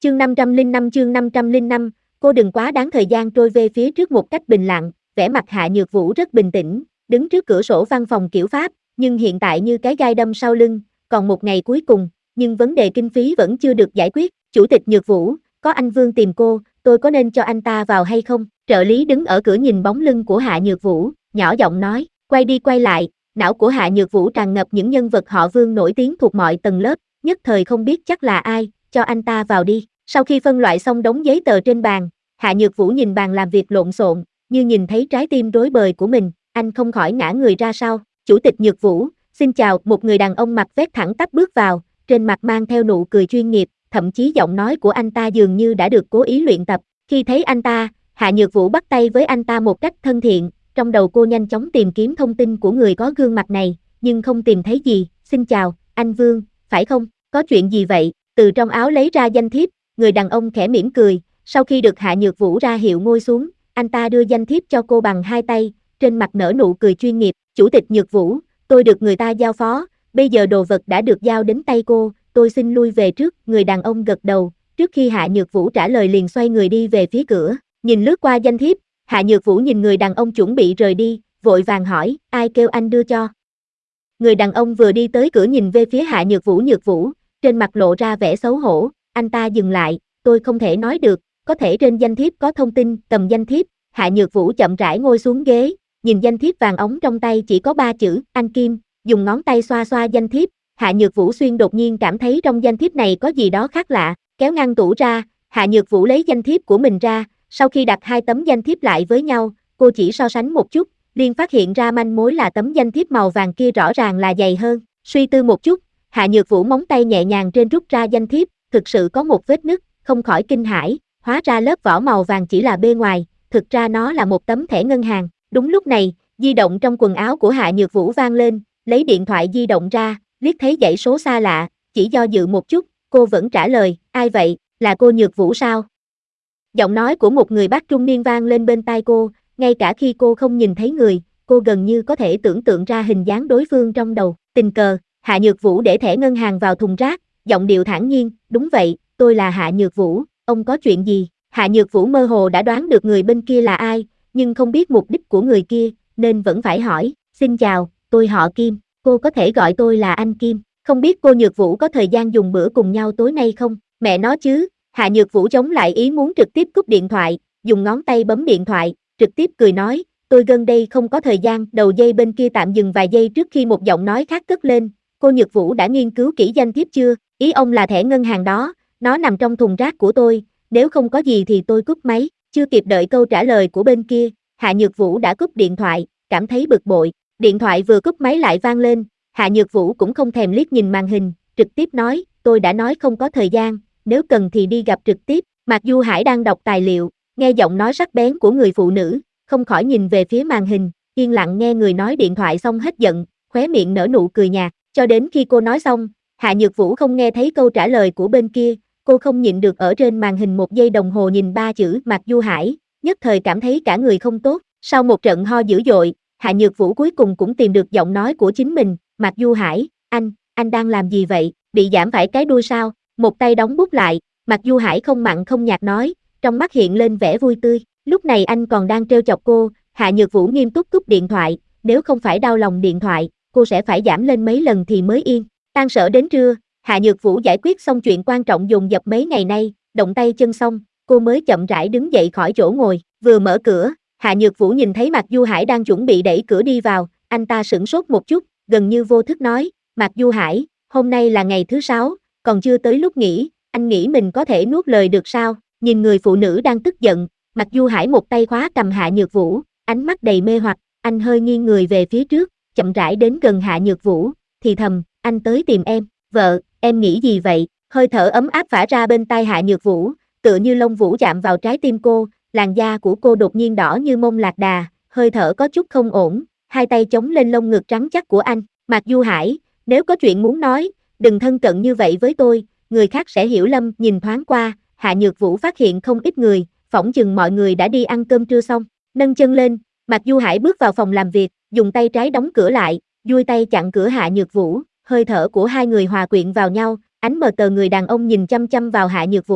chương 505, cô đừng quá đáng. Thời gian trôi về phía trước một cách bình lặng, vẻ mặt Hạ Nhược Vũ rất bình tĩnh, đứng trước cửa sổ văn phòng kiểu Pháp, nhưng hiện tại như cái gai đâm sau lưng, còn một ngày cuối cùng, nhưng vấn đề kinh phí vẫn chưa được giải quyết. Chủ tịch Nhược Vũ, có anh Vương tìm cô, tôi có nên cho anh ta vào hay không? Trợ lý đứng ở cửa nhìn bóng lưng của Hạ Nhược Vũ, nhỏ giọng nói, quay đi quay lại, não của Hạ Nhược Vũ tràn ngập những nhân vật họ Vương nổi tiếng thuộc mọi tầng lớp, nhất thời không biết chắc là ai, cho anh ta vào đi. Sau khi phân loại xong đống giấy tờ trên bàn, Hạ Nhược Vũ nhìn bàn làm việc lộn xộn, như nhìn thấy trái tim rối bời của mình, anh không khỏi ngã người ra sau. Chủ tịch Nhược Vũ, xin chào. Một người đàn ông mặt vét thẳng tắp bước vào, trên mặt mang theo nụ cười chuyên nghiệp, thậm chí giọng nói của anh ta dường như đã được cố ý luyện tập. Khi thấy anh ta, Hạ Nhược Vũ bắt tay với anh ta một cách thân thiện, trong đầu cô nhanh chóng tìm kiếm thông tin của người có gương mặt này, nhưng không tìm thấy gì. Xin chào, anh Vương, phải không? Có chuyện gì vậy? Từ trong áo lấy ra danh thiếp, người đàn ông khẽ mỉm cười, sau khi được Hạ Nhược Vũ ra hiệu ngồi xuống, anh ta đưa danh thiếp cho cô bằng hai tay, trên mặt nở nụ cười chuyên nghiệp. Chủ tịch Nhược Vũ, tôi được người ta giao phó, bây giờ đồ vật đã được giao đến tay cô, tôi xin lui về trước. Người đàn ông gật đầu, trước khi Hạ Nhược Vũ trả lời liền xoay người đi về phía cửa, nhìn lướt qua danh thiếp, Hạ Nhược Vũ nhìn người đàn ông chuẩn bị rời đi, vội vàng hỏi, ai kêu anh đưa cho? Người đàn ông vừa đi tới cửa nhìn về phía Hạ Nhược Vũ, trên mặt lộ ra vẻ xấu hổ, anh ta dừng lại, tôi không thể nói được, có thể trên danh thiếp có thông tin. Cầm danh thiếp, Hạ Nhược Vũ chậm rãi ngồi xuống ghế, nhìn danh thiếp vàng óng trong tay chỉ có 3 chữ, anh Kim, dùng ngón tay xoa xoa danh thiếp. Hạ Nhược Vũ đột nhiên cảm thấy trong danh thiếp này có gì đó khác lạ, kéo ngăn tủ ra, Hạ Nhược Vũ lấy danh thiếp của mình ra, sau khi đặt hai tấm danh thiếp lại với nhau, cô chỉ so sánh một chút, liền phát hiện ra manh mối là tấm danh thiếp màu vàng kia rõ ràng là dày hơn. Suy tư một chút, Hạ Nhược Vũ móng tay nhẹ nhàng trên rút ra danh thiếp, thực sự có một vết nứt, không khỏi kinh hãi, hóa ra lớp vỏ màu vàng chỉ là bề ngoài, thực ra nó là một tấm thẻ ngân hàng. Đúng lúc này, di động trong quần áo của Hạ Nhược Vũ vang lên, lấy điện thoại di động ra, liếc thấy dãy số xa lạ, chỉ do dự một chút, cô vẫn trả lời, ai vậy, là cô Nhược Vũ sao? Giọng nói của một người bác trung niên vang lên bên tai cô, ngay cả khi cô không nhìn thấy người, cô gần như có thể tưởng tượng ra hình dáng đối phương trong đầu. Tình cờ, Hạ Nhược Vũ để thẻ ngân hàng vào thùng rác, giọng điệu thản nhiên, đúng vậy, tôi là Hạ Nhược Vũ, ông có chuyện gì? Hạ Nhược Vũ mơ hồ đã đoán được người bên kia là ai, nhưng không biết mục đích của người kia, nên vẫn phải hỏi, xin chào, tôi họ Kim, cô có thể gọi tôi là anh Kim, không biết cô Nhược Vũ có thời gian dùng bữa cùng nhau tối nay không? Mẹ nó chứ, Hạ Nhược Vũ chống lại ý muốn trực tiếp cúp điện thoại, dùng ngón tay bấm điện thoại, trực tiếp cười nói, tôi gần đây không có thời gian. Đầu dây bên kia tạm dừng vài giây trước khi một giọng nói khác cất lên, cô Nhược Vũ đã nghiên cứu kỹ danh thiếp chưa? Ý ông là thẻ ngân hàng đó, nó nằm trong thùng rác của tôi, nếu không có gì thì tôi cúp máy. Chưa kịp đợi câu trả lời của bên kia, Hạ Nhược Vũ đã cúp điện thoại, cảm thấy bực bội. Điện thoại vừa cúp máy lại vang lên, Hạ Nhược Vũ cũng không thèm liếc nhìn màn hình, trực tiếp nói, tôi đã nói không có thời gian, nếu cần thì đi gặp trực tiếp. Mạc Du Hải đang đọc tài liệu, nghe giọng nói sắc bén của người phụ nữ, không khỏi nhìn về phía màn hình, yên lặng nghe người nói điện thoại xong hết giận, khóe miệng nở nụ cười nhạt, cho đến khi cô nói xong, Hạ Nhược Vũ không nghe thấy câu trả lời của bên kia, cô không nhịn được ở trên màn hình 1 giây đồng hồ nhìn 3 chữ Mạc Du Hải, nhất thời cảm thấy cả người không tốt. Sau một trận ho dữ dội, Hạ Nhược Vũ cuối cùng cũng tìm được giọng nói của chính mình, Mạc Du Hải, anh đang làm gì vậy, bị giảm phải cái đuôi sao? Một tay đóng bút lại, Mạc Du Hải không mặn không nhạt nói, trong mắt hiện lên vẻ vui tươi, lúc này anh còn đang trêu chọc cô. Hạ Nhược Vũ nghiêm túc cúp điện thoại, nếu không phải đau lòng điện thoại, cô sẽ phải giảm lên mấy lần thì mới yên. Tan sở đến trưa, Hạ Nhược Vũ giải quyết xong chuyện quan trọng dồn dập mấy ngày nay, động tay chân xong, cô mới chậm rãi đứng dậy khỏi chỗ ngồi, vừa mở cửa, Hạ Nhược Vũ nhìn thấy Mạc Du Hải đang chuẩn bị đẩy cửa đi vào, anh ta sửng sốt một chút, gần như vô thức nói, Mạc Du Hải, hôm nay là ngày thứ 6, còn chưa tới lúc nghỉ, anh nghĩ mình có thể nuốt lời được sao? Nhìn người phụ nữ đang tức giận, Mạc Du Hải một tay khóa cầm Hạ Nhược Vũ, ánh mắt đầy mê hoặc, anh hơi nghiêng người về phía trước, chậm rãi đến gần Hạ Nhược Vũ, thì thầm, anh tới tìm em, vợ, em nghĩ gì vậy? Hơi thở ấm áp phả ra bên tai Hạ Nhược Vũ, tựa như lông vũ chạm vào trái tim cô, làn da của cô đột nhiên đỏ như mông lạc đà, hơi thở có chút không ổn, hai tay chống lên lông ngực trắng chắc của anh, Mạc Du Hải, nếu có chuyện muốn nói, đừng thân cận như vậy với tôi, người khác sẽ hiểu lầm. Nhìn thoáng qua, Hạ Nhược Vũ phát hiện không ít người, phỏng chừng mọi người đã đi ăn cơm trưa xong, nâng chân lên, Mạc Du Hải bước vào phòng làm việc, dùng tay trái đóng cửa lại, duỗi tay chặn cửa Hạ Nhược Vũ, hơi thở của hai người hòa quyện vào nhau, ánh mờ tờ người đàn ông nhìn chăm chăm vào Hạ Nhược Vũ,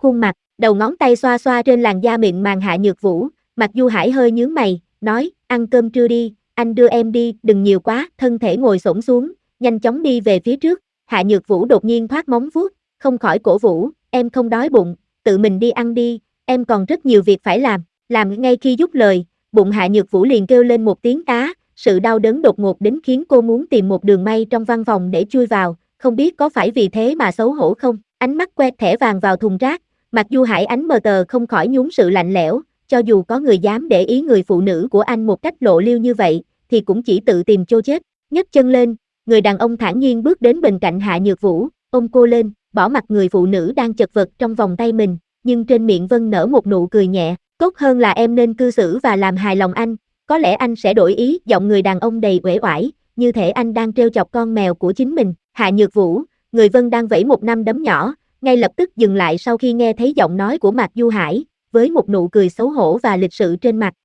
khuôn mặt, đầu ngón tay xoa xoa trên làn da mịn màng Hạ Nhược Vũ, Mạc Du Hải hơi nhướng mày, nói, ăn cơm trưa đi, anh đưa em đi, đừng nhiều quá, thân thể ngồi xổm xuống, nhanh chóng đi về phía trước. Hạ Nhược Vũ đột nhiên thoát móng vuốt, không khỏi cổ vũ, em không đói bụng, tự mình đi ăn đi, em còn rất nhiều việc phải làm ngay khi dứt lời, bụng Hạ Nhược Vũ liền kêu lên một tiếng á, sự đau đớn đột ngột đến khiến cô muốn tìm một đường may trong văn phòng để chui vào, không biết có phải vì thế mà xấu hổ không, ánh mắt quét thẻ vàng vào thùng rác, Mạc Du Hải ánh mờ tờ không khỏi nhún sự lạnh lẽo, cho dù có người dám để ý người phụ nữ của anh một cách lộ liêu như vậy, thì cũng chỉ tự tìm chỗ chết, nhấc chân lên, người đàn ông thản nhiên bước đến bên cạnh Hạ Nhược Vũ, ôm cô lên, bỏ mặc người phụ nữ đang chật vật trong vòng tay mình, nhưng trên miệng Vân nở một nụ cười nhẹ, tốt hơn là em nên cư xử và làm hài lòng anh, có lẽ anh sẽ đổi ý, giọng người đàn ông đầy uể oải, như thể anh đang trêu chọc con mèo của chính mình. Hạ Nhược Vũ, người Vân đang vẫy một nắm đấm nhỏ, ngay lập tức dừng lại sau khi nghe thấy giọng nói của Mạc Du Hải, với một nụ cười xấu hổ và lịch sự trên mặt,